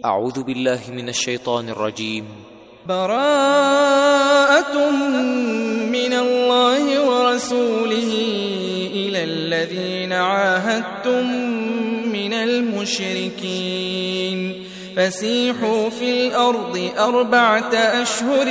أعوذ بالله من الشيطان الرجيم. براءة من الله ورسوله إلى الذين عاهدتم من المشركين فسيحوا في الأرض 4 أشهر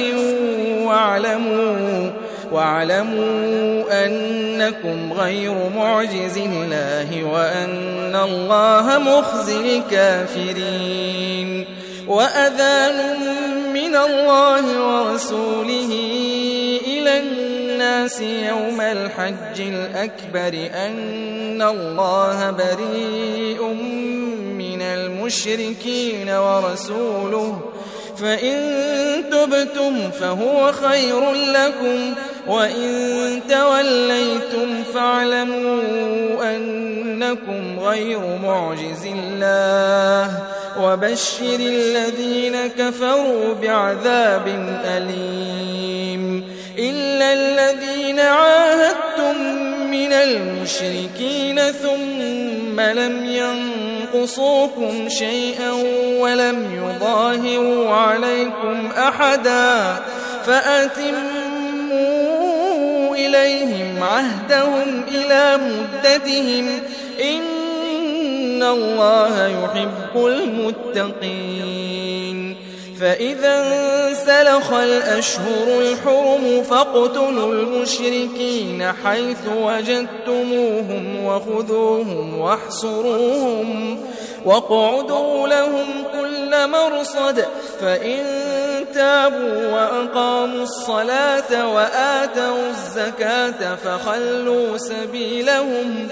واعلموا أنكم غير معجز الله وأن الله مخزي الكافرين. وأذان من الله ورسوله إلى الناس يوم الحج الأكبر أن الله بريء من المشركين ورسوله فإن تبتم فهو خير لكم وإن توليتم فاعلموا أنكم غير معجز الله وبشر الذين كفروا بعذاب أليم. إلا الذين عاهدتم من المشركين ثم لم ينقصوكم شيئا ولم يظاهروا عليكم أحدا فأتموا إليهم عهدهم إلى مدتهم إن الله يحب المتقين. فإذا انسلخ الأشهر الحرم فاقتلوا المشركين حيث وجدتموهم وخذوهم واحصروهم واقعدوا لهم كل مرصد فإن تابوا وأقاموا الصلاة وآتوا الزكاة فخلوا سبيلهم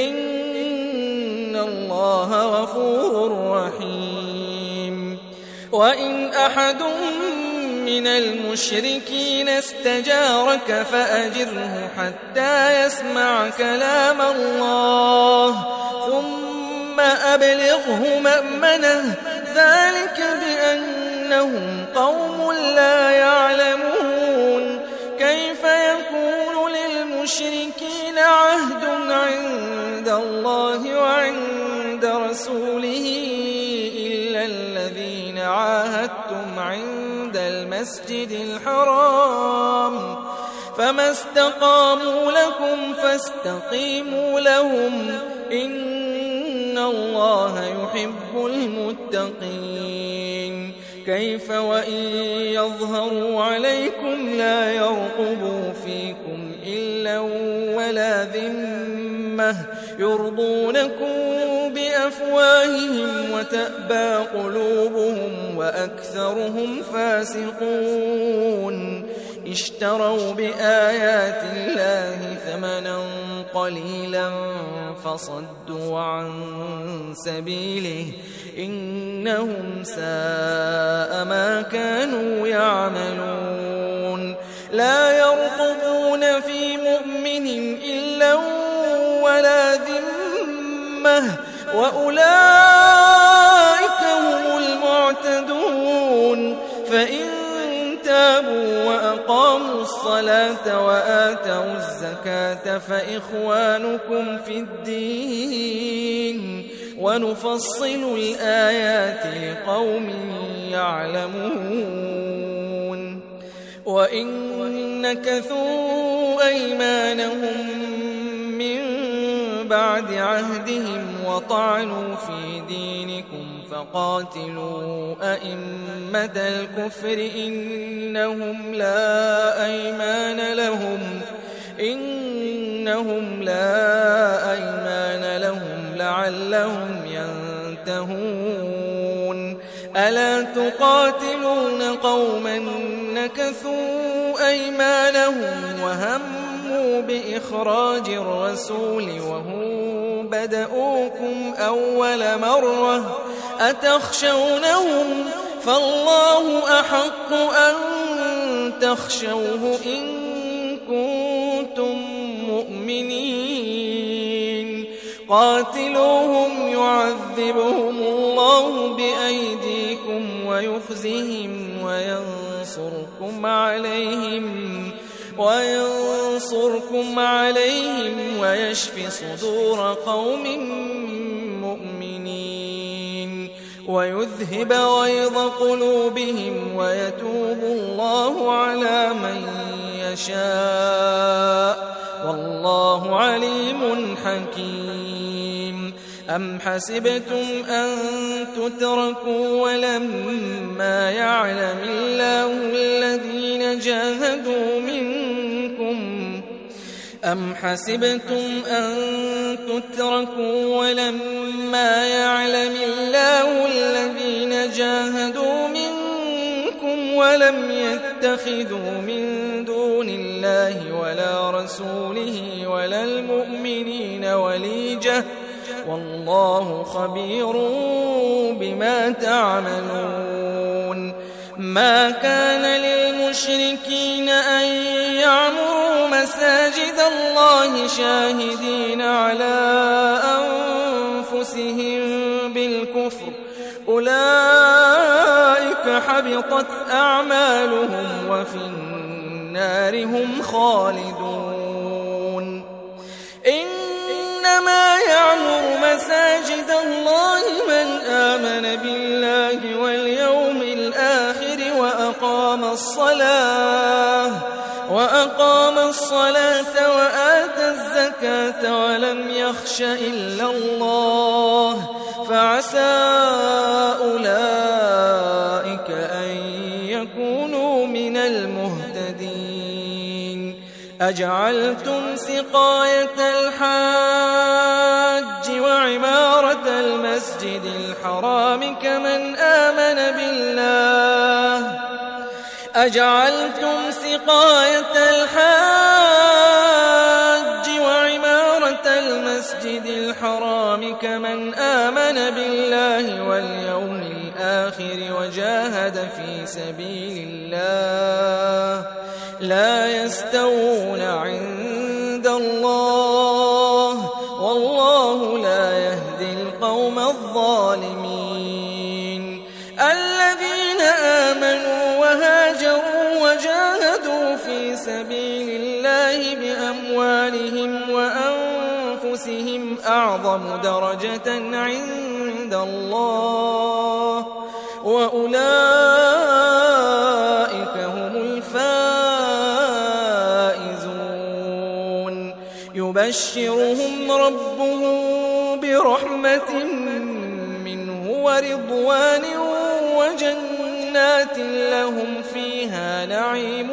إن الله غفور رحيم. وإن أحد من المشركين استجارك فأجره حتى يسمع كلام الله ثم أبلغه مأمنه ذلك بأنهم قوم لا يعلمون. كيف يكون للمشركين عهد عند الله وعند رسوله إلا الذين عاهدتم عند المسجد الحرام فما استقاموا لكم فاستقيموا لهم إن الله يحب المتقين. كيف وإن يظهروا عليكم لا يرقبوا فيكم إلا ولا ذمة يرضونكم بأفواههم وتأبى قلوبهم وأكثرهم فاسقون. اشتروا بآيات الله ثمنا قليلا فصدوا عن سبيله إنهم ساء ما كانوا يعملون. لا يرقبون في مؤمن إلا ولا ذمة وأولئك هم المعتدون. فإن تابوا وأقاموا الصلاة وآتوا الزكاة فإخوانكم في الدين ونفصل الآيات لقوم يعلمون. وإن نكثوا أيمانهم من بعد عهدهم وطعنوا في دينكم فقاتلوا أئمة الكفر إنهم لا أيمان لهم لعلهم ينتهون. ألا تقاتلون قوما نكثوا أيمانهم وهموا بإخراج الرسول وهم بدؤوكم أول مرة أتخشونهم فالله أحق أن تخشوه إن كنتم مؤمنين. قاتلوهم يعذبهم الله بأيديكم ويخزهم وينصركم عليهم ويشف صدور قوم مؤمنين. ويذهب غيظ قلوبهم ويتوب الله على من يشاء والله عليم حكيم. أم حسبتم أن تتركوا ولما يعلم الله الذين جاهدوا منكم أم حسبتم أن تتركوا ولما يعلم الله الذين جاهدوا منكم ولم يتخذوا من دون الله ولا رسوله ولا المؤمنين وليجة والله خبير بما تعملون. ما كان للمشركين أن يعمروا مساجد الله شاهدين على أنفسهم بالكفر أولئك حبطت أعمالهم وفي النار هم خالدون. إنما يعمر مساجد الله من آمن بالله واليوم الآخر وأقام الصلاة وآتى الزكاة ولم يخش إلا الله فعسى أولئك أن يكونوا من المهتدين. أجعلتم سقاية الحاج وعمارة المسجد الحرام كمن آمن بالله أجعلتم سقاية الحاج وعمارة المسجد الحرام كمن آمن بالله واليوم الآخر وجاهد في سبيل الله لا يستوون عند الله والله لا يهدي القوم الظالمين. الذين آمنوا وهاجروا وجاهدوا في سبيل الله بأموالهم وأنفسهم أعظم درجة عند الله وأولئك هم الفائزون. يبشرهم ربهم برحمة منه ورضوان وجنات لهم فيها نعيم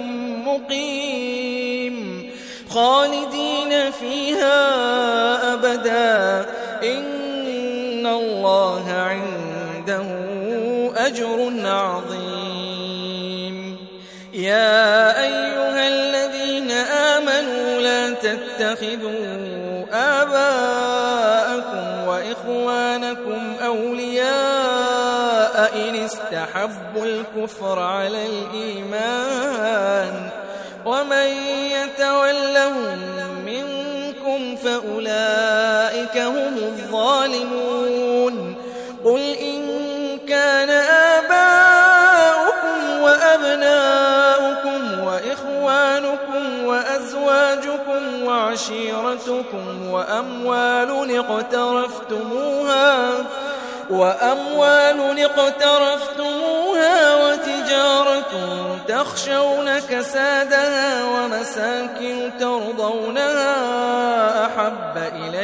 مقيم خالدين فيها أبدا إن الله عنده أجر عظيم. يا أيها الذين آمنوا لا تتخذوا آباءكم وإخوانكم أولياء إن استحبوا الكفر على الإيمان ومن يتولهم منكم فأولئك هم الظالمون. قل إن كان آباؤكم وأبناؤكم وإخوانكم وأزواجكم وعشيرتكم وأموال اقترفتموها وتجارة تخشون كسادها ومساكن ترضونها أحب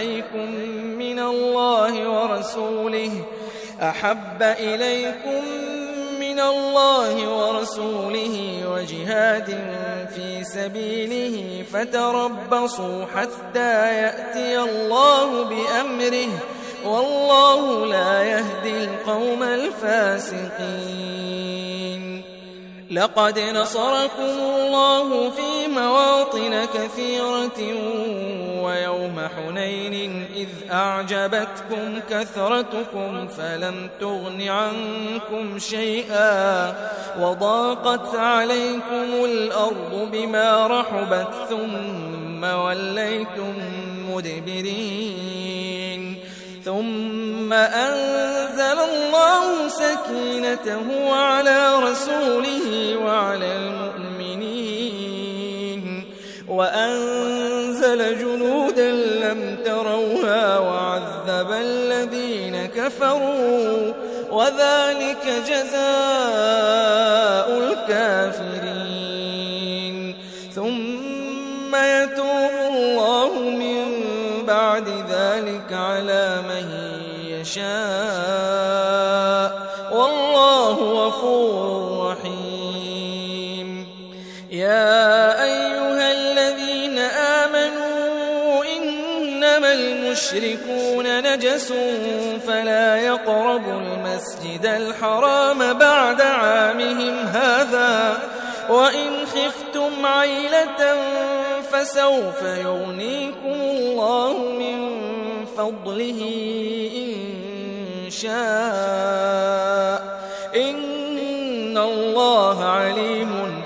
إليكم من الله ورسوله وجهاد في سبيله فتربصوا حتى يأتي الله بأمره والله لا يهدي القوم الفاسقين. لقد نصركم الله في مواطن كثيرة ويوم حنين إذ أعجبتكم كثرتكم فلم تغن عنكم شيئا وضاقت عليكم الأرض بما رحبت ثم وليتم مدبرين. ثم أنزل الله سكينته على رسوله وعلى المؤمنين وأنزل جنودا لم تروها وعذب الذين كفروا وذلك جزاء الكافرين ثم يتوب الله من بعد ذلك على من يشاء والله غفور رحيم يا أيها الذين آمنوا إنما المشركون نجس فلا يقربوا المسجد الحرام بعد عامهم هذا وإن خفتم عيلة فسوف يغنيكم الله من فضله إن شاء إن الله عليم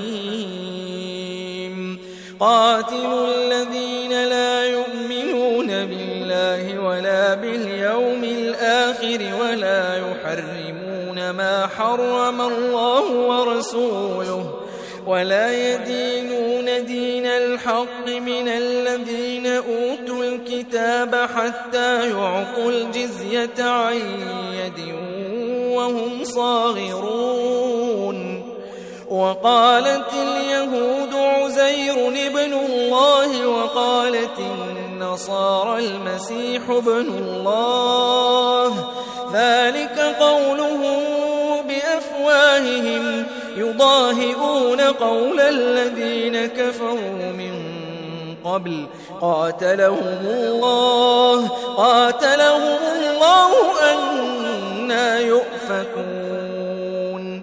حكيم قاتلوا الذين لا يؤمنون بالله ولا باليوم الآخر ولا يحرمون ما حرم الله ورسوله ولا يدينون دين الحق من الذين أوتوا الكتاب حتى يعطوا الجزية عن يد وهم صاغرون وقالت اليهود عزير ابن الله وقالت النصارى المسيح ابن الله ذلك قولهم بأفواههم يضاهئون قول الذين كفروا من قبل قاتلهم الله أنى يؤفكون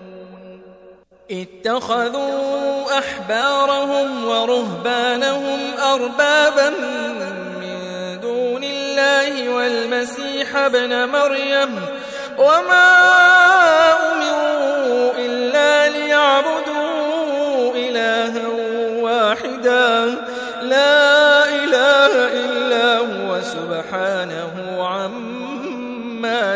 اتخذوا أحبارهم ورهبانهم أربابا من دون الله والمسيح ابن مريم وما أمروا إلا ليعبدوا إلها واحدا لا إله إلا هو سبحانه عما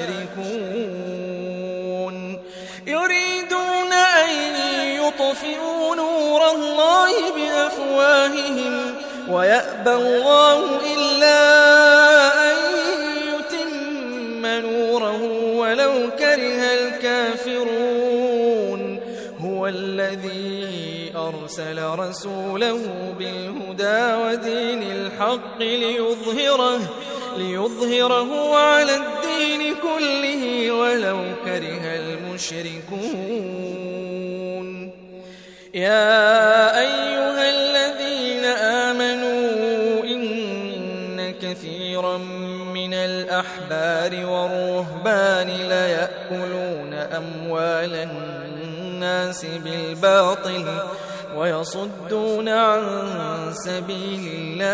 يشركون يريدون أن يطفئوا نور الله بأفواههم ويأبى الله إلا أن يتم نوره ولو كره الكافرون هو الذي أرسل رسوله بالهدى ودين الحق ليظهره على الدين كله ولو كره المشركون يا أيها الذين آمنوا إن كثيرا من الأحبار والرهبان ليأكلون أموال الناس بالباطل ويصدون عن سبيل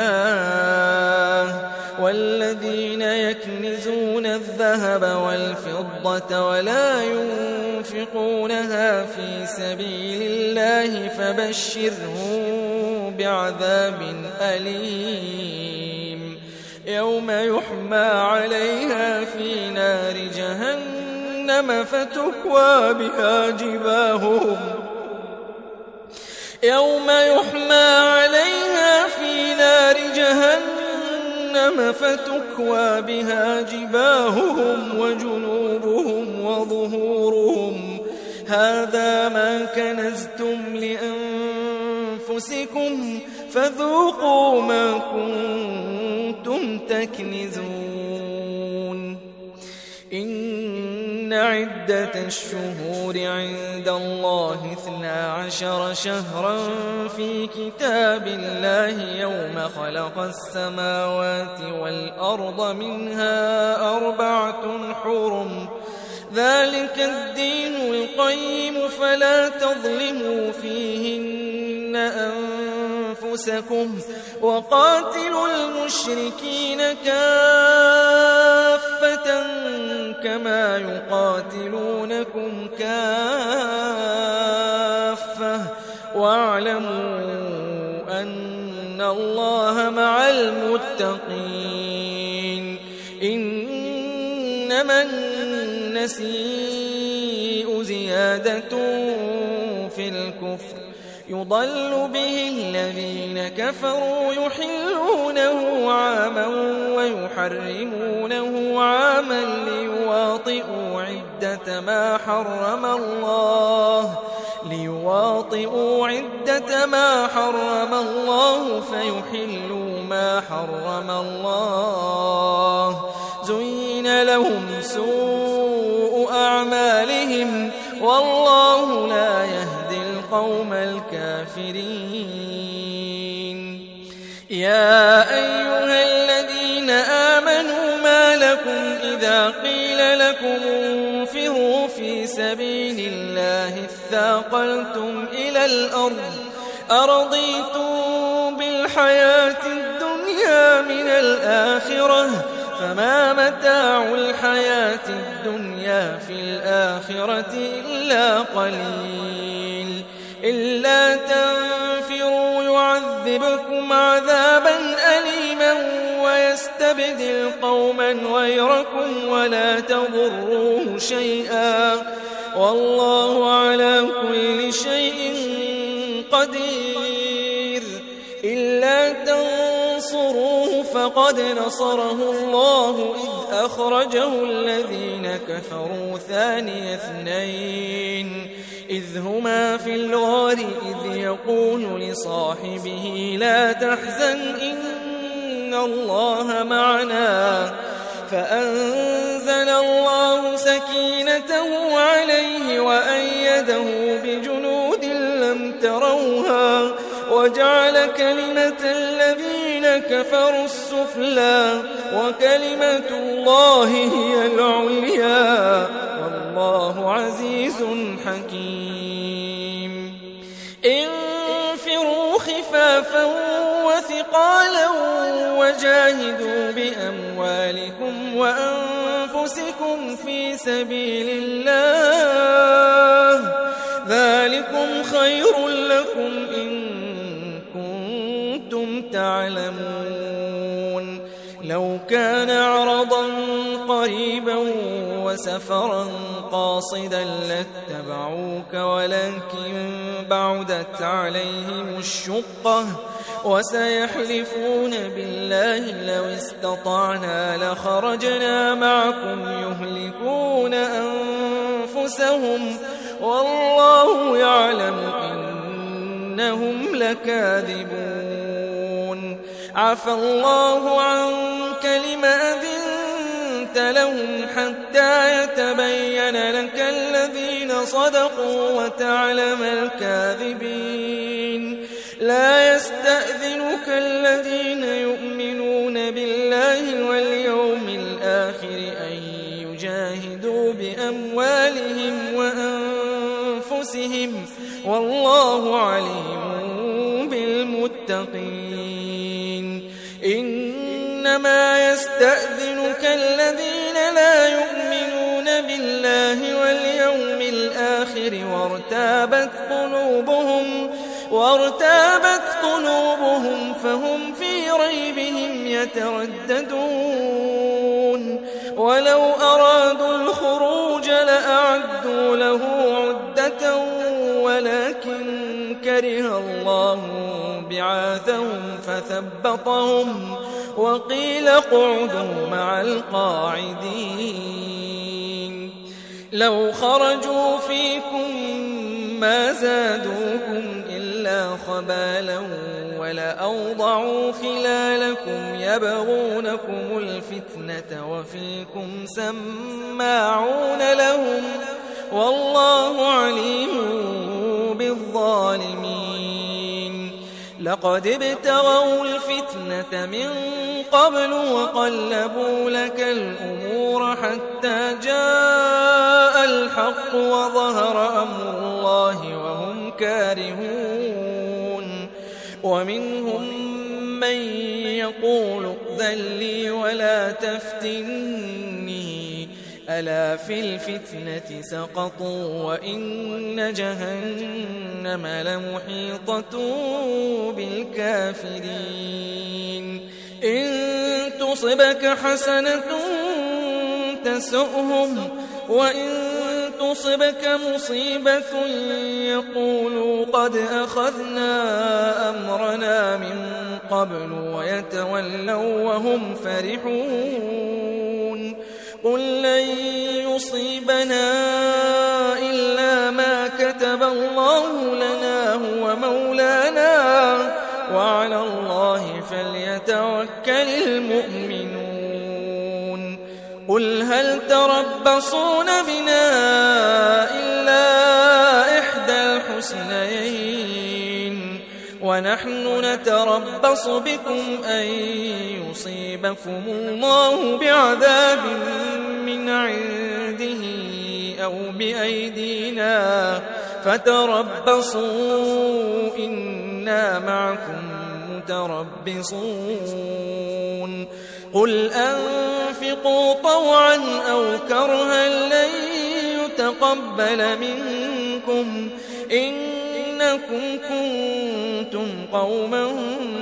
الله والذين يكنزون الذهب والفضة ولا ينفقونها في سبيل الله فبشرهم بعذاب أليم يوم يحمى عليها في نار جهنم فتكوى بها جباههم يوم يحمى عليها في نار جهنم فتكوى بها جباههم وجنوبهم وظهورهم هذا ما كنزتم لأنفسكم فذوقوا ما كنتم تكنزون إن عدة الشهور عند الله 12 شهرا في كتاب الله يوم خلق السماوات والأرض منها 4 حرم ذلك الدين القيم فلا تظلموا فيهن أنفسكم وقاتلوا المشركين كافة كما يقاتلونكم كافة واعلموا أن الله مع المتقين إنما النسيء زيادة في الكفر يضل به الذين كفروا يحلونه عاما ويحرمونه عاما ليواطئوا عدة ما حرم الله فيحلوا ما حرم الله. زين لهم سوء أعمالهم والله لا يهدي القوم الكافرين. يا أيها الذين آمنوا ما لكم إذا قيل لكم انفروا في سبيل الله اثاقلتم إلى الأرض أرضيتم بالحياة الدنيا من الآخرة فما متاع الحياة الدنيا في الآخرة إلا قليل. إلا تنفروا يعذبكم عذابا أليما ويستبدل قوما غيركم ولا تضروه شيئا والله على كل شيء قدير. إلا تنصروه فقد نصره الله إذ أخرجه الذين كفروا ثاني اثنين إذ هما في الغار إذ يقول لصاحبه لا تحزن إن الله معنا فأنزل الله سكينته عليه وأيده بجنود لم تروها وجعل كلمة الذين كفروا السفلى وكلمة الله هي العليا والله عزيز حكيم. انفروا خفافا وثقالا وجاهدوا بأموالكم وأنفسكم في سبيل الله ذلكم خير لكم إن كنتم تعلمون. لو كان عرضا قريبا وسفرا قاصدا لاتبعوك ولكن بعدت عليهم الشقة وسيحلفون بالله لو استطعنا لخرجنا معكم يهلكون أنفسهم والله يعلم إنهم لكاذبون. عفى الله عنك لم أذنت لهم حتى يتبين لك الذين صدقوا وتعلم الكاذبين. لا يستأذنك الذين يؤمنون بالله واليوم الآخر أن يجاهدوا بأموالهم وأنفسهم والله عليم بالمتقين. إنما يستأذنك الذين لا يؤمنون بالله واليوم الآخر وارتابت قلوبهم فهم في ريبهم يترددون. ولو أرادوا الخروج لأعدوا له عدة ولكن كره الله بعاثهم فثبطهم وقيل اقعدوا مع القاعدين. لو خرجوا فيكم ما زادوكم إلا خبالا ولأوضعوا خلالكم يبغونكم الفتنة وفيكم سماعون لهم والله عليم بالظالمين. لقد ابتغوا الفتنة من قبل وقلبوا لك الأمور حتى جاء الحق وظهر أمر الله وهم كارهون. ومنهم من يقول ائذن لي ولا تفتني ألا في الفتنة سقطوا وإن جهنم لمحيطة بالكافرين. إن تصبك حسنة تسؤهم وإن تصبك مصيبة يقولوا قد أخذنا أمرنا من قبل ويتولوا وهم فرحون قل لن يصيبنا إلا ما كتب الله لنا هو مولانا وعلى الله فليتوكل المؤمنون قل هل تربصون بنا إلا إحدى الحسنيين ونحن نتربص بكم أن يصيبكم الله بعذاب من عنده أو بأيدينا فتربصوا إنا معكم متربصون قل أنفقوا طوعا أو كرها لن يتقبل منكم إنكم كنتم قوما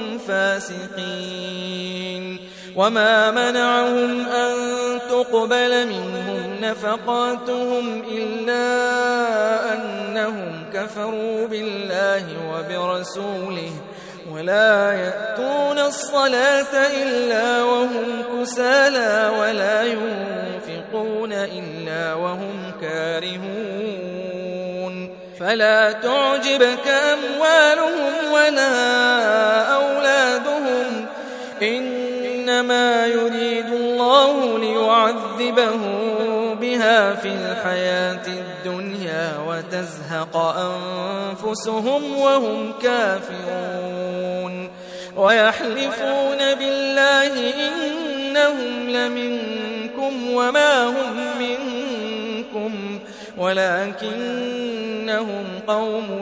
فاسقين وما منعهم أن تقبل منهم نفقاتهم إلا أنهم كفروا بالله وبرسوله ولا يأتون الصلاة إلا وهم كسالى ولا ينفقون إلا وهم كارهون فلا تعجبك أموالهم ولا أولادهم إنما يريد الله ليعذبهم بها في الحياة الدنيا وتزهق أنفسهم وهم كافرون ويحلفون بالله إنهم لمنكم وما هم منكم ولكنهم قوم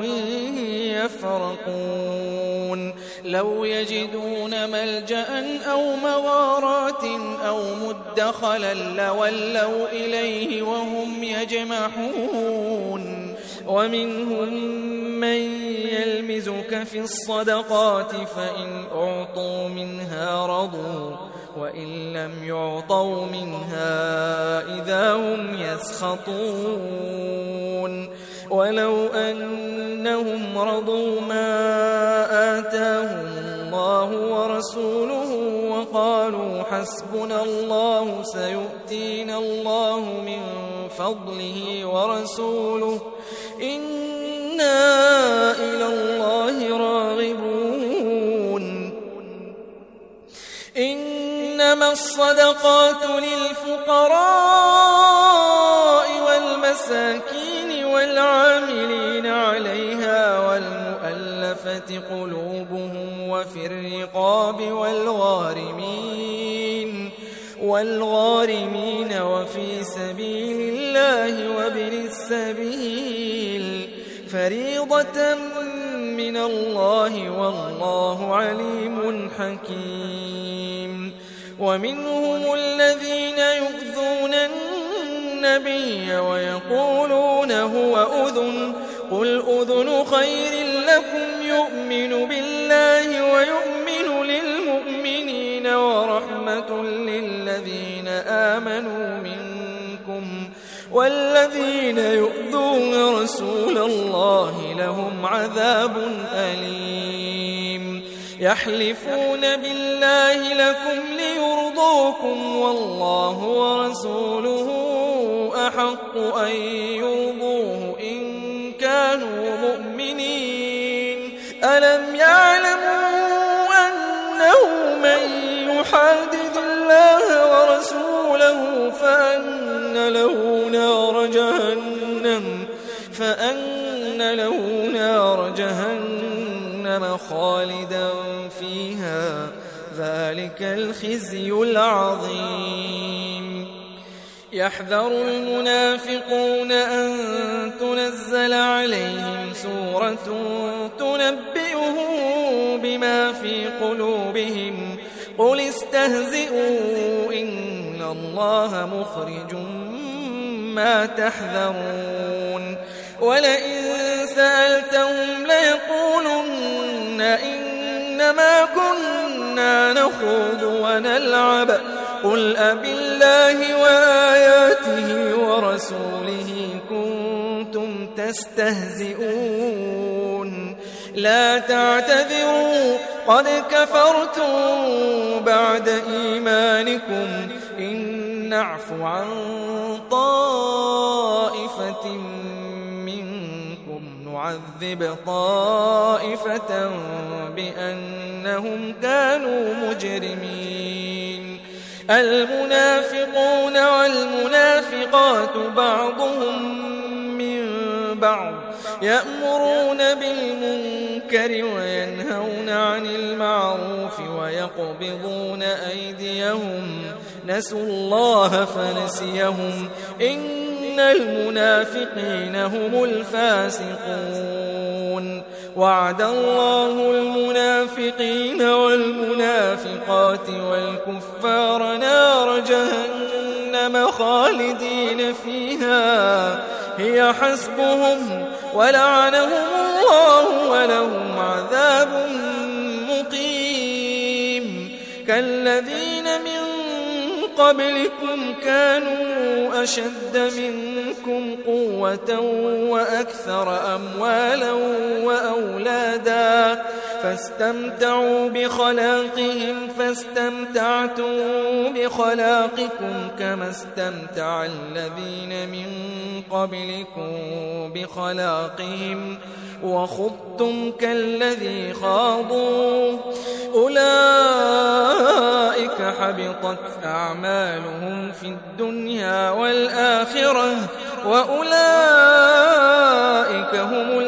يفرقون لو يجدون ملجأ أو مغارات أو مدخلا لولوا إليه وهم يجمحون ومنهم من يلمزك في الصدقات فإن أعطوا منها رضوا وإن لم يعطوا منها إذا هم يسخطون ولو أنهم رضوا ما آتاهم الله ورسوله وقالوا حسبنا الله سيؤتينا الله من فضله ورسوله إنا إلى الله راغبون إنما الصدقات للفقراء والمساكين والعاملين عليها والمؤلفة قلوبهم وفي الرقاب والغارمين وفي سبيل الله وابن السبيل فريضة من الله والله عليم حكيم ومنهم الذين يؤذون النبي ويقولون هو أذن قل أذن خير لكم يؤمن بالله ويؤمن للمؤمنين ورحمة للذين آمنوا منكم والذين يؤذون رسول الله لهم عذاب أليم يحلفون بالله لكم ليرضوكم والله ورسوله أحق أن يرضوه إن كانوا مؤمنين ألم يعلموا أنه من يحادد الله ورسوله فأن له نار جهنم خالدا فيها ذلك الخزي العظيم يحذر المنافقون أن تنزل عليهم سورة تنبئهم بما في قلوبهم قل استهزئوا إن الله مخرج ما تحذرون ولئن سألتهم ليقولن إنما كنا نخوض ونلعب قل أبالله وآياته ورسوله كنتم تستهزئون لا تعتذروا قد كفرتم بعد إيمانكم إن نعف عن طائفة منكم نعذب طائفة بأنهم كانوا مجرمين المنافقون والمنافقات بعضهم من بعض يأمرون بالمنكر وينهون عن المعروف ويقبضون أيديهم نسوا الله فنسيهم إن المنافقين هم الفاسقون وعد الله المنافقين والمنافقات والكفار نار جهنم خالدين فيها هي حسبهم ولعنهم الله ولهم عذاب مقيم كالذين من قبلكم كانوا أشد منكم قوة وأكثر أموالا وأولادا فاستمتعوا بخلاقهم فاستمتعتم بخلاقكم كما استمتع الذين من قبلكم بخلاقهم وخضتم كالذي خاضوا أولئك حبطت أعمالهم في الدنيا والآخرة وأولئك هم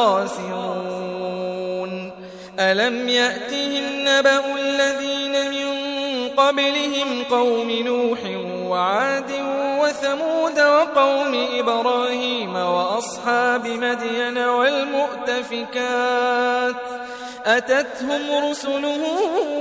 الخاسرون ألم يأتهم نبأ الذين من قبلهم قوم نوح وعاد وثمود وقوم إبراهيم وأصحاب مدين والمؤتفكات أتتهم رسلهم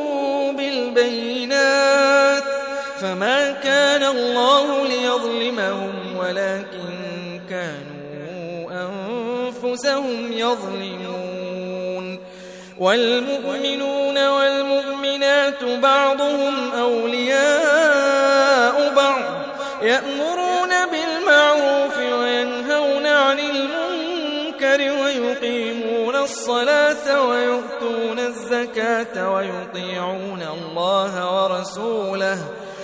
بالبينات فما كان الله ليظلمهم ولكن كانوا أنفسهم يظلمون والمؤمنون والمؤمنات بعضهم أولياء بعض يأمرون بالمعروف وينهون عن المنكر ويقيمون الصلاة ويؤتون الزكاة ويطيعون الله ورسوله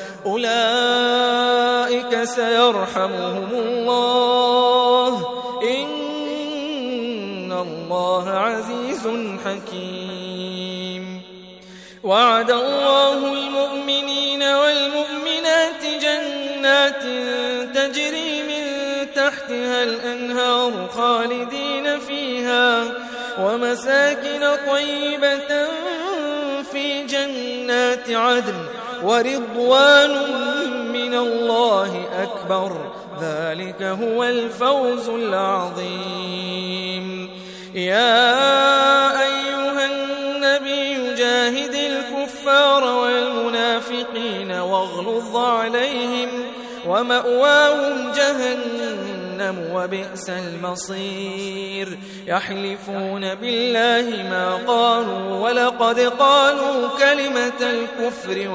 أولئك سيرحمهم الله إن الله عزيز حكيم وعد الله المؤمنين والمؤمنات جنات تجري من تحتها الأنهار خالدين فيها ومساكن طيبة في جنات عدن ورضوان من الله أكبر ذلك هو الفوز العظيم يا أيها النبي جاهد الكفار والمنافقين واغلظ عليهم ومأواهم جهنم وبئس المصير يحلفون بالله ما قالوا ولقد قالوا كلمة الكفر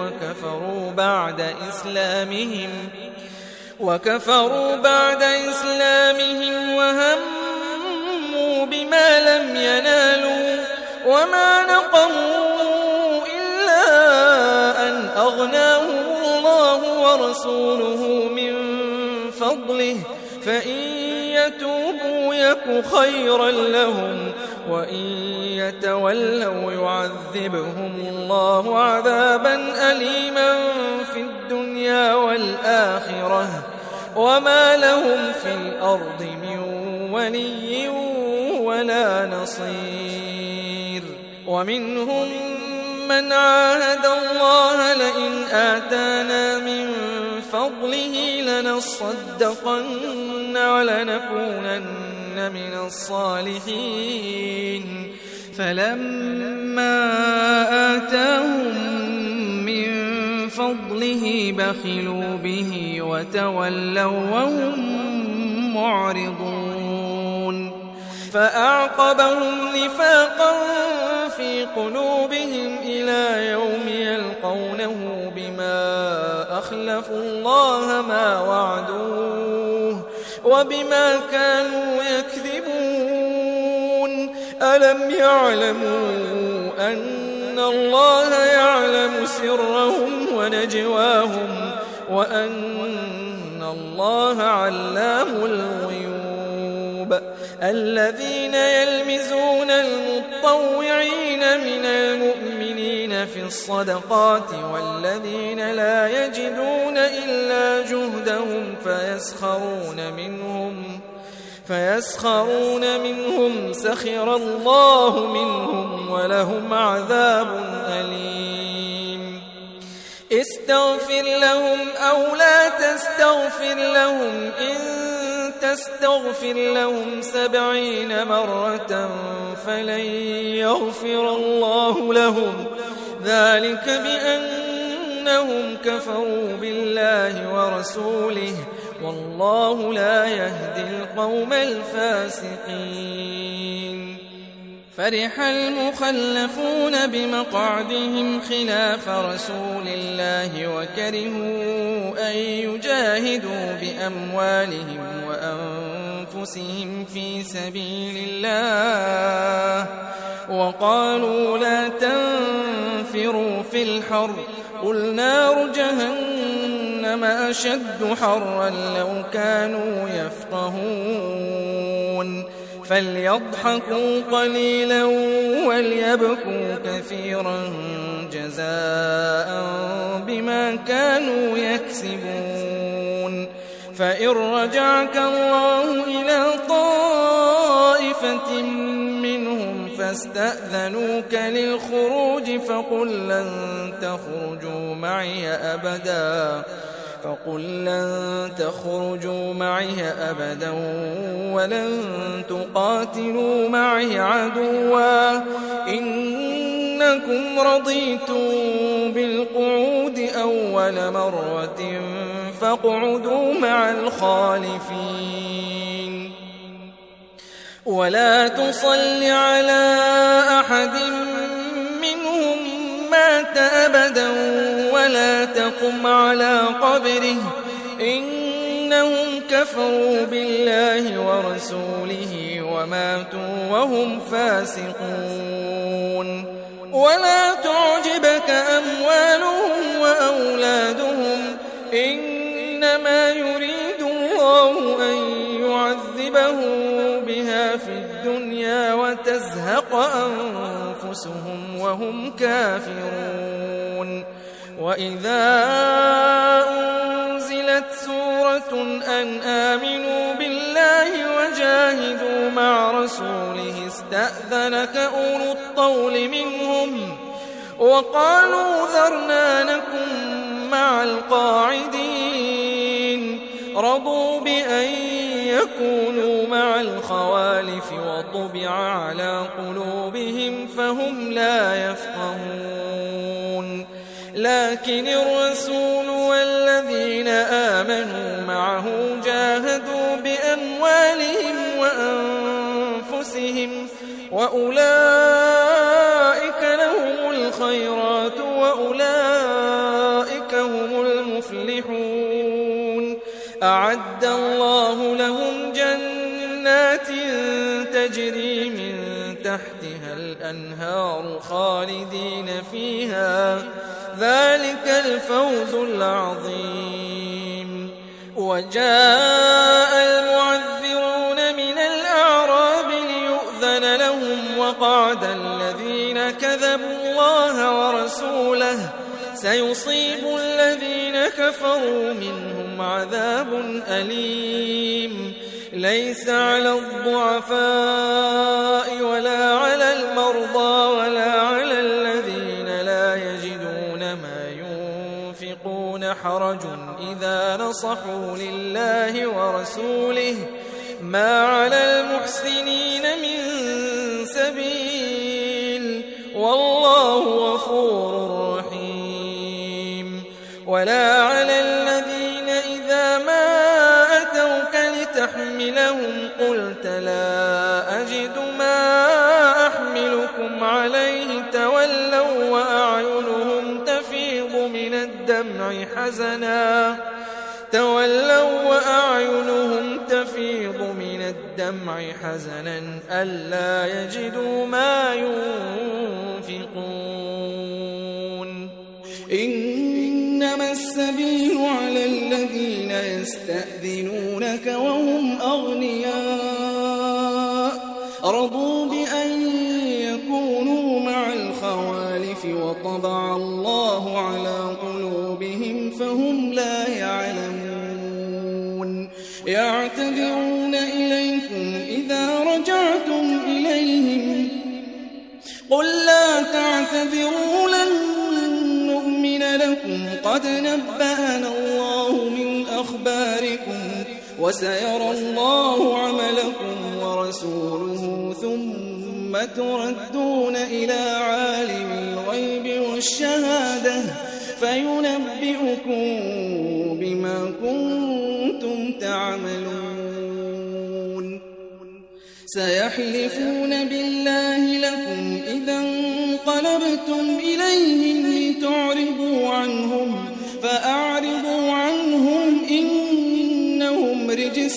وكفروا بعد إسلامهم وهموا بما لم ينالوا وما نقموا إلا أن أغناهم الله ورسوله من فضله فإن يتوبوا يك خيرا لهم وإن يتولوا يعذبهم الله عذابا أليما في الدنيا والآخرة وما لهم في الأرض من ولي ولا نصير ومنهم من عاهد الله لئن آتانا من فضله لنصدقن ولنكونن من الصالحين فلما آتاهم من فضله بخلوا به وتولوا وهم معرضون فأعقبهم نفاقا في قلوبهم إلى يوم يلقونه بما أخلفوا الله ما وعدوه وبما كانوا يكذبون. ألم يعلموا أن الله يعلم سرهم ونجواهم وأن الله علام الغيوب. الذين يلمزون المطوعين من المؤمنين في الصدقات والذين لا يجدون إلا جهدهم فيسخرون منهم سخر الله منهم ولهم عذاب أليم. استغفر لهم أو لا تستغفر لهم إن تستغفر لهم 70 مرة فلن يغفر الله لهم، ذلك بأنهم كفروا بالله ورسوله والله لا يهدي القوم الفاسقين. فرح المخلفون بمقعدهم خلاف رسول الله وكرهوا أن يجاهدوا بأموالهم وأنفسهم في سبيل الله وقالوا لا تنفروا في الحر قل نار جهنم أشد حرا لو كانوا يفقهون. فليضحكوا قليلا وليبكوا كثيرا جزاء بما كانوا يكسبون. فإن رجعك الله إلى طائفة منهم فاستأذنوك للخروج فقل لن تخرجوا معي أبدا ولن تقاتلوا معي عدوا إنكم رضيتم بالقعود أول مرة فاقعدوا مع الخالفين. ولا تصل على أحد منهم مات أبدا ولا تقم على قبره إنهم كفروا بالله ورسوله وماتوا وهم فاسقون. ولا تعجبك أموالهم وأولادهم إنما يريد الله أن يعذبهم بها في الدنيا وتزهق أنفسهم وهم كافرون. وإذا أنزلت سورة أن آمنوا بالله وجاهدوا مع رسوله استأذنك أولو الطول منهم وقالوا ذرنا نكن مع القاعدين رضوا بأن يكونوا مع الخوالف وطبع على قلوبهم فهم لا يفقهون. لكن الرسول والذين آمنوا معه جاهدوا بأموالهم وأنفسهم وأولئك لهم الخيرات وأولئك هم المفلحون. أعد الله لهم جنات تجري من تحتها الأنهار خالدين فيها ذلك الفوز العظيم. وجاء المعذرون من الأعراب ليؤذن لهم وقعد الذين كذبوا الله ورسوله سيصيب الذين كفروا منهم عذاب أليم. ليس على الضعفاء ولا على المرضى ولا على الذين لا يجدون ما ينفقون حرج إذا نصحوا لله ورسوله ما على المحسنين من سبيل والله غفور رحيم. ولا على الذين إذا ما أتوك لتحملهم قلت لا أجد ما أحملكم عليه تولوا وأعينهم تفيض الدمع حزنا ألا يجدوا ما ينفقون إنما السبيل على الذين يستأذنونك وهم أغنياء رضوا بأن يكونوا مع الخوالف وطبع الله على قلوبهم فهم لا يعلمون يعتذرون إليكم إذا رجعتم إليهم قل لا تعتذروا لن نؤمن لكم قد نبأنا الله من أخباركم وسيرى الله عملكم ورسوله ثم تردون إلى عالم الغيب والشهادة فينبئكم بما كنتم تعملون سيحلفون بالله لكم إذا انقلبتم إليهم لتعرضوا عنهم فأعرضوا عنهم إنهم رجس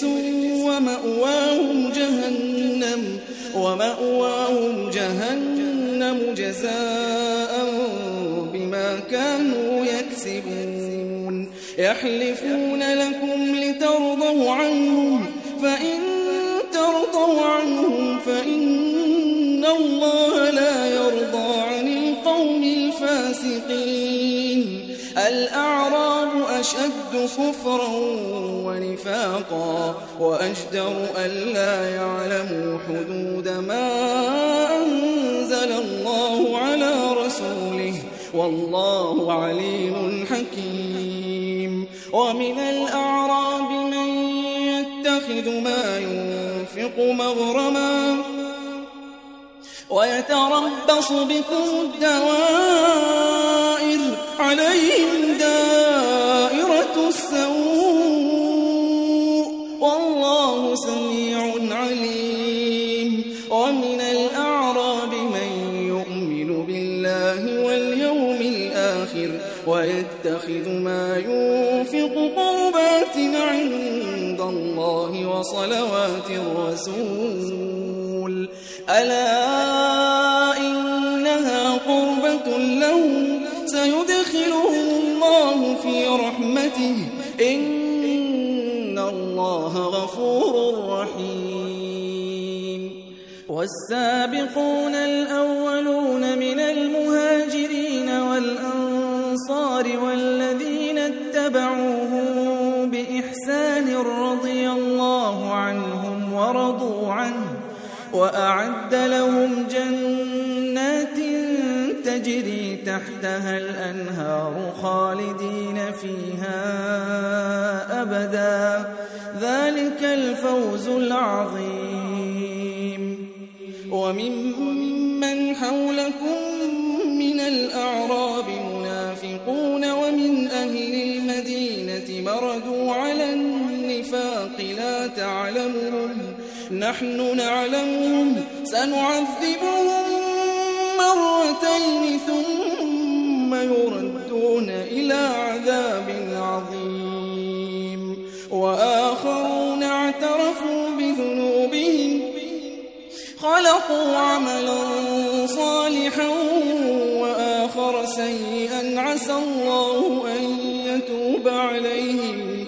ومأواهم جهنم جزاء بما كانوا يكسبون يحلفون لكم لترضوا عنهم فإن ترضوا عنهم فإن الله لا يرضى عن القوم الفاسقين الأعراب أشد كفرا ونفاقا وأجدر ألا يعلموا حدود ما أنزل الله على رسوله والله عليم حكيم ومن الأعراب من يتخذ ما ينفق مغرما ويتربص بكم الدوائر عليهم دائرة السوء والله سميع عليم ومن الأعراب من يؤمن بالله واليوم الآخر ويتخذ ما ينفق قربات عند الله وصلوات الرسول ألا إنها قربة لهم سيدخلهم الله في رحمته إن الله غفور رحيم والسابقون الأولون من المهاجرين والأنصار والذين اتبعوهم بإحسان رضي الله عنهم ورضوا عنه وأعد لهم جنات تجري تحتها الأنهار خالدين فيها أبدا ذلك الفوز العظيم وممن حولكم من الأعراب منافقون ومن أهل المدينة مردوا على النفاق لا تعلمهم نحن نعلمهم سنعذبهم مرتين ثم يردون إلى عذاب عظيم وآخرون اعترفوا بذنوبهم خلقوا عملا صالحا وآخر سيئا عسى الله أن يتوب عليهم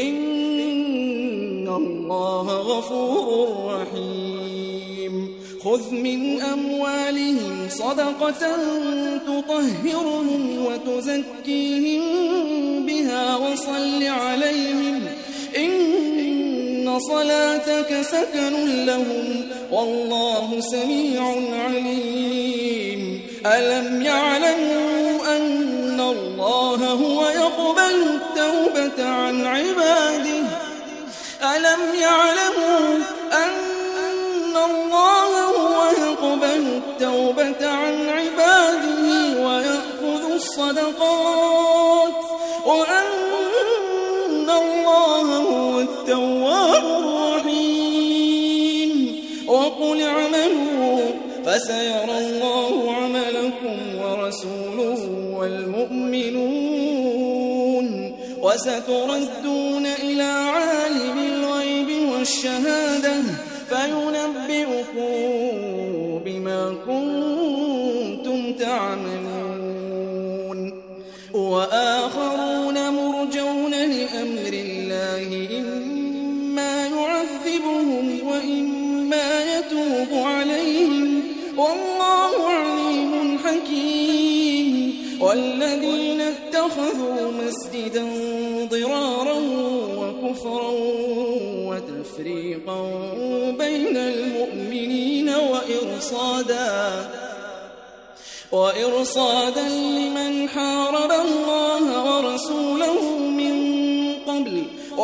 إن الله غفور رحيم خذ من أموالهم صدقة تطهرهم وتزكيهم بها وصل عليهم إن صلاتك سكن لهم والله سميع عليم ألم يعلموا أن الله هو يقبل التوبة عن عباده ألم يعلموا أن الله هو يقبل التوبة عن عباده ويأخذ الصدقات وأن الله هو التواب الرحيم وقل اعملوا فسيرى الله عملكم ورسوله والمؤمنون وستردون إلى عالم الغيب والشهادة ما يتوب عليهم والله عليم حكيم. والذين اتخذوا مسجدا ضرارا وكفرا وتفريقا بين المؤمنين وإرصادا لمن حارب الله ورسوله من قبل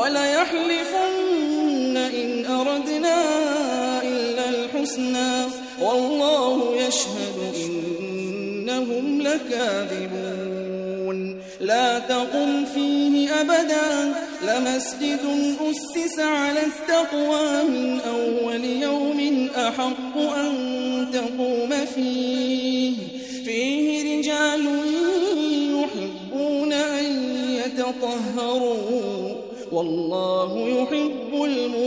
وليحلفن إن أردنا إلا الحسنى والله يشهد إنهم لكاذبون. لا تقم فيه أبدا لمسجد أسس على التقوى من أول يوم أحق أن تقوم فيه رجال يحبون أن يتطهروا والله يحب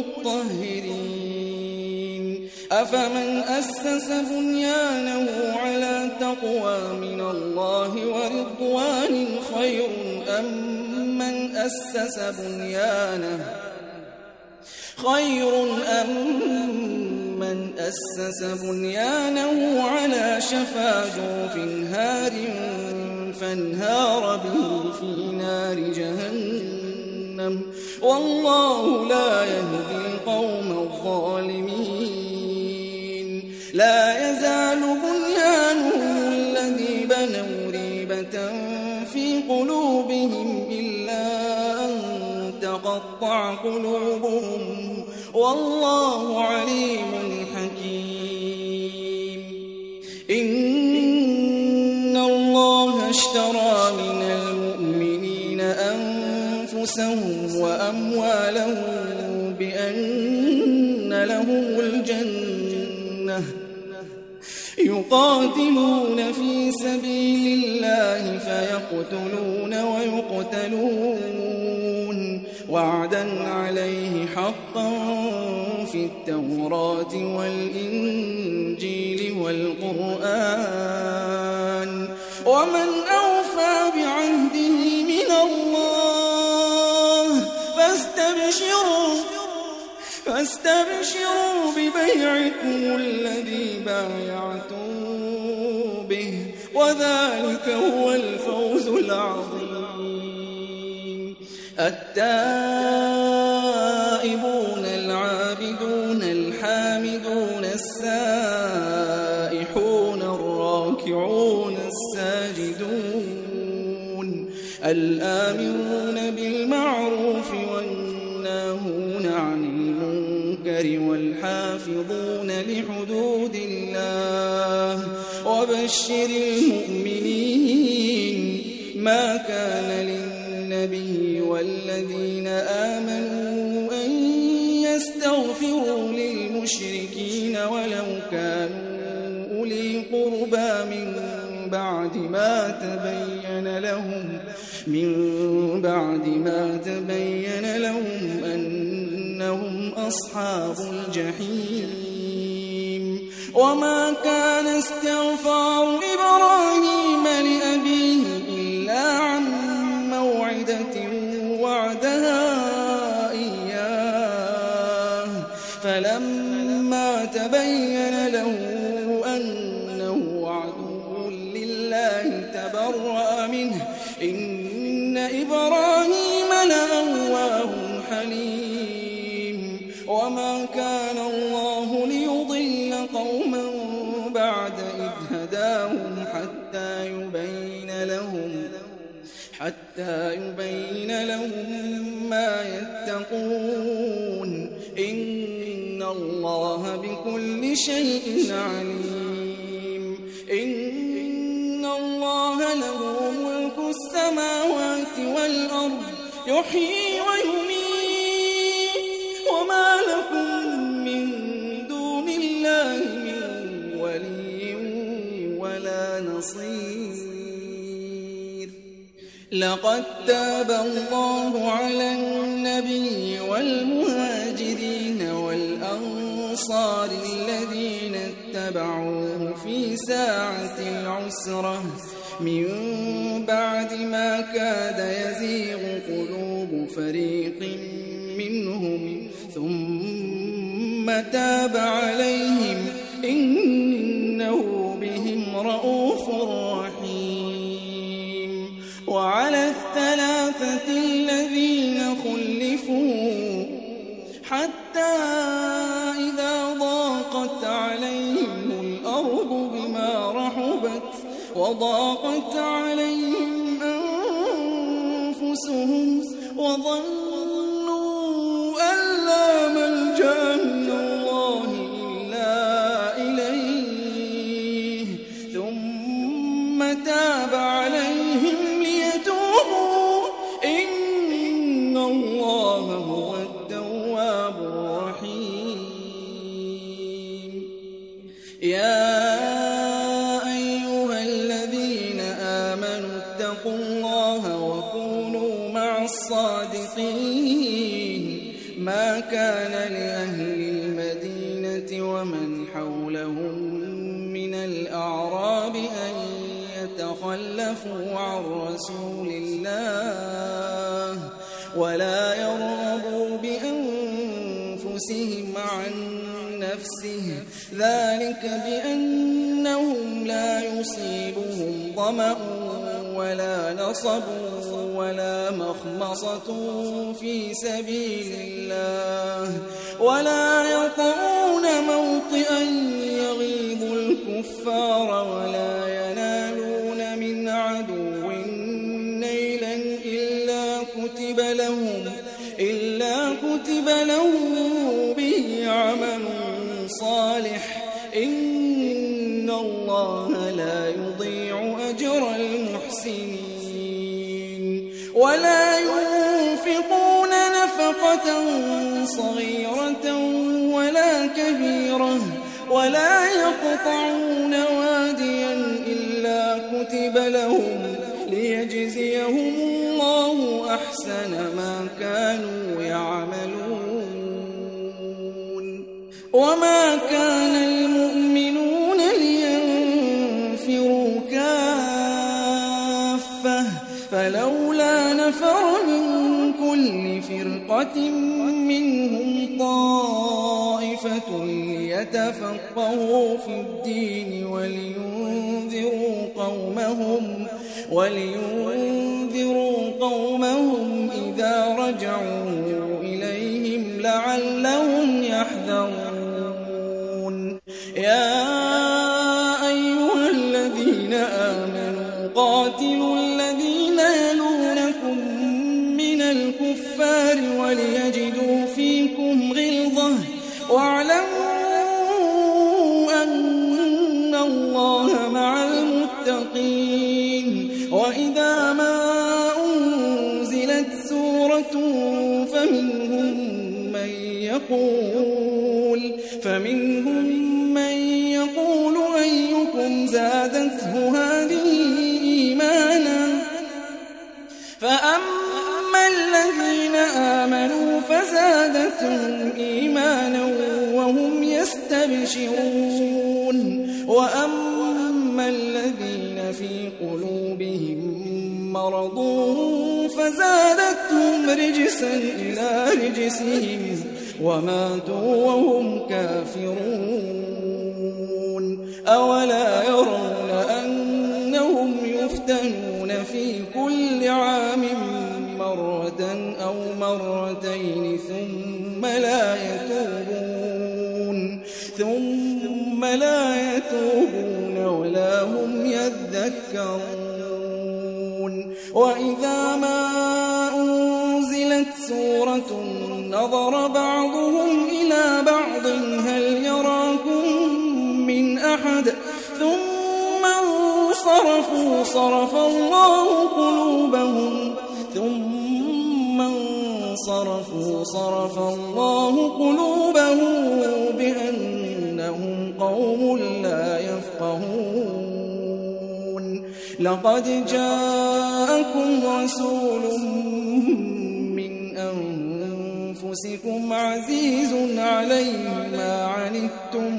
المطهرين. أفمن أسس بنيانه على تقوى من الله ورضوان خير أم من أسس بنيانه على شفا جرف هار فانهار به في نار جهنم والله لا يهدي القوم الظالمين. لا يزال بنيانهم الذي بنوا ريبة في قلوبهم إلا أن تقطع قلوبهم والله عليم حكيم. إن الله اشترى من المؤمنين أنفسهم وأموالهم بأن لهم الجنة يقاتلون في سبيل الله فيقتلون ويقتلون وعدا عليه حقا في التوراة والإنجيل والقرآن ومن أوفى بعهده من الله فاستبشروا ببيعكم الذي بايعتم به وذلك هو الفوز العظيم. التائبون العابدون الحامدون السائحون الراكعون الساجدون الآمرون بالمعروف والناهون عن المنكر والحافظون لحدود الله وبشر المؤمنين. ما كان للنبي والذين آمنوا أن يستغفروا للمشركين ولو كانوا أولي قربى من بعد ما تبين لهم أنهم أصحاب الجحيم. وما كان استغفار إبراهيم لأبيه إلا عن موعدة وعدها إياه فلما تبين له أنه عدو لله تبرأ منه إن إبراهيم لأواه حليم. وما كان الله ليضل قوما بعد إذ هداهم حتى يبين لهم ما يتقون إن الله بكل شيء عليم. إن الله له ملك السماوات والأرض يحيي ويميت وما لكم من دون الله من ولي ولا نصير. لقد تاب الله على النبي والمهاجرين والأنصار الذين اتبعوه في ساعة العسرة من بعد ما كاد يزيغ قلوب فريق منهم ثم ثم تاب عليهم إنه بهم رءوف رحيم. وعلى الثلاثة الذين خلفوا حتى إذا ضاقت عليهم الأرض بما رحبت وضاقت عليهم أنفسهم وظنوا أن لا ملجأ من الله إلا إليه ثم تاب عليهم ليتوبوا إن الله هو التواب الرحيم. يا أيها الذين آمنوا اتقوا الله وكونوا مع الصادقين. ما كان لأهل المدينة ومن حولهم من الأعراب أن يتخلفوا عن رسول الله ولا يرغبوا بأنفسهم عن نفسه ذلك بأنهم لا يصيبهم ظمأ ولا نصب ولا مخمصة في سبيل الله ولا يطعون موطئا يغيظ الكفار ولا ينالون من عدو نيلا إلا كتب لهم به عمل صالح إن الله لا يضيع أجر المحسنين. ولا ينفقون نفقة صغيرة ولا كبيرة ولا يقطعون واديا إلا كتب لهم ليجزيهم الله أحسن ما كانوا يعملون. وما كان المؤمنون لينفروا كافة فلولا نفر من كل فرقة منهم طائفة ليتفقهوا في الدين ولينذروا قومهم إذا رجعوا إليهم لعلهم يحذرون. يا أيها الذين آمنوا قاتلوا الذين يلونكم من الكفار وليجدوا فيكم غلظة واعلموا أن الله مع المتقين. وإذا ما أنزلت سورة فمنهم من يقول أيكم زادته هذه إيمانا فأما الذين آمنوا فزادتهم إيمانا وهم يستبشرون وأما الذين في قلوبهم مرض فزادتهم رجسا إلى رجسهم وماتوا وهم كافرون. أولا يرون أنهم يفتنون في كل عام مرة أو مرتين ثم لا يتوبون ولا هم يذكرون. وإذا ما أنزلت سورة نظر بعضهم إلى بعض هل يراكم من أحد ثم انصرفوا صرف الله قلوبهم بأنهم قوم لا يفقهون. لقد جاءكم رسول من أنفسكم عزيز عليه ما عنتم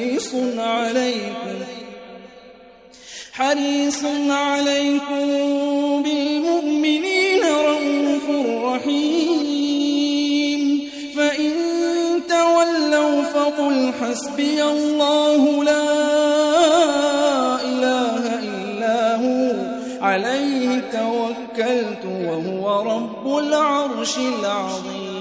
حريص عليكم بالمؤمنين رؤوف رحيم. فإن تولوا حسبي الله لا إله إلا هو عليه توكلت وهو رب العرش العظيم.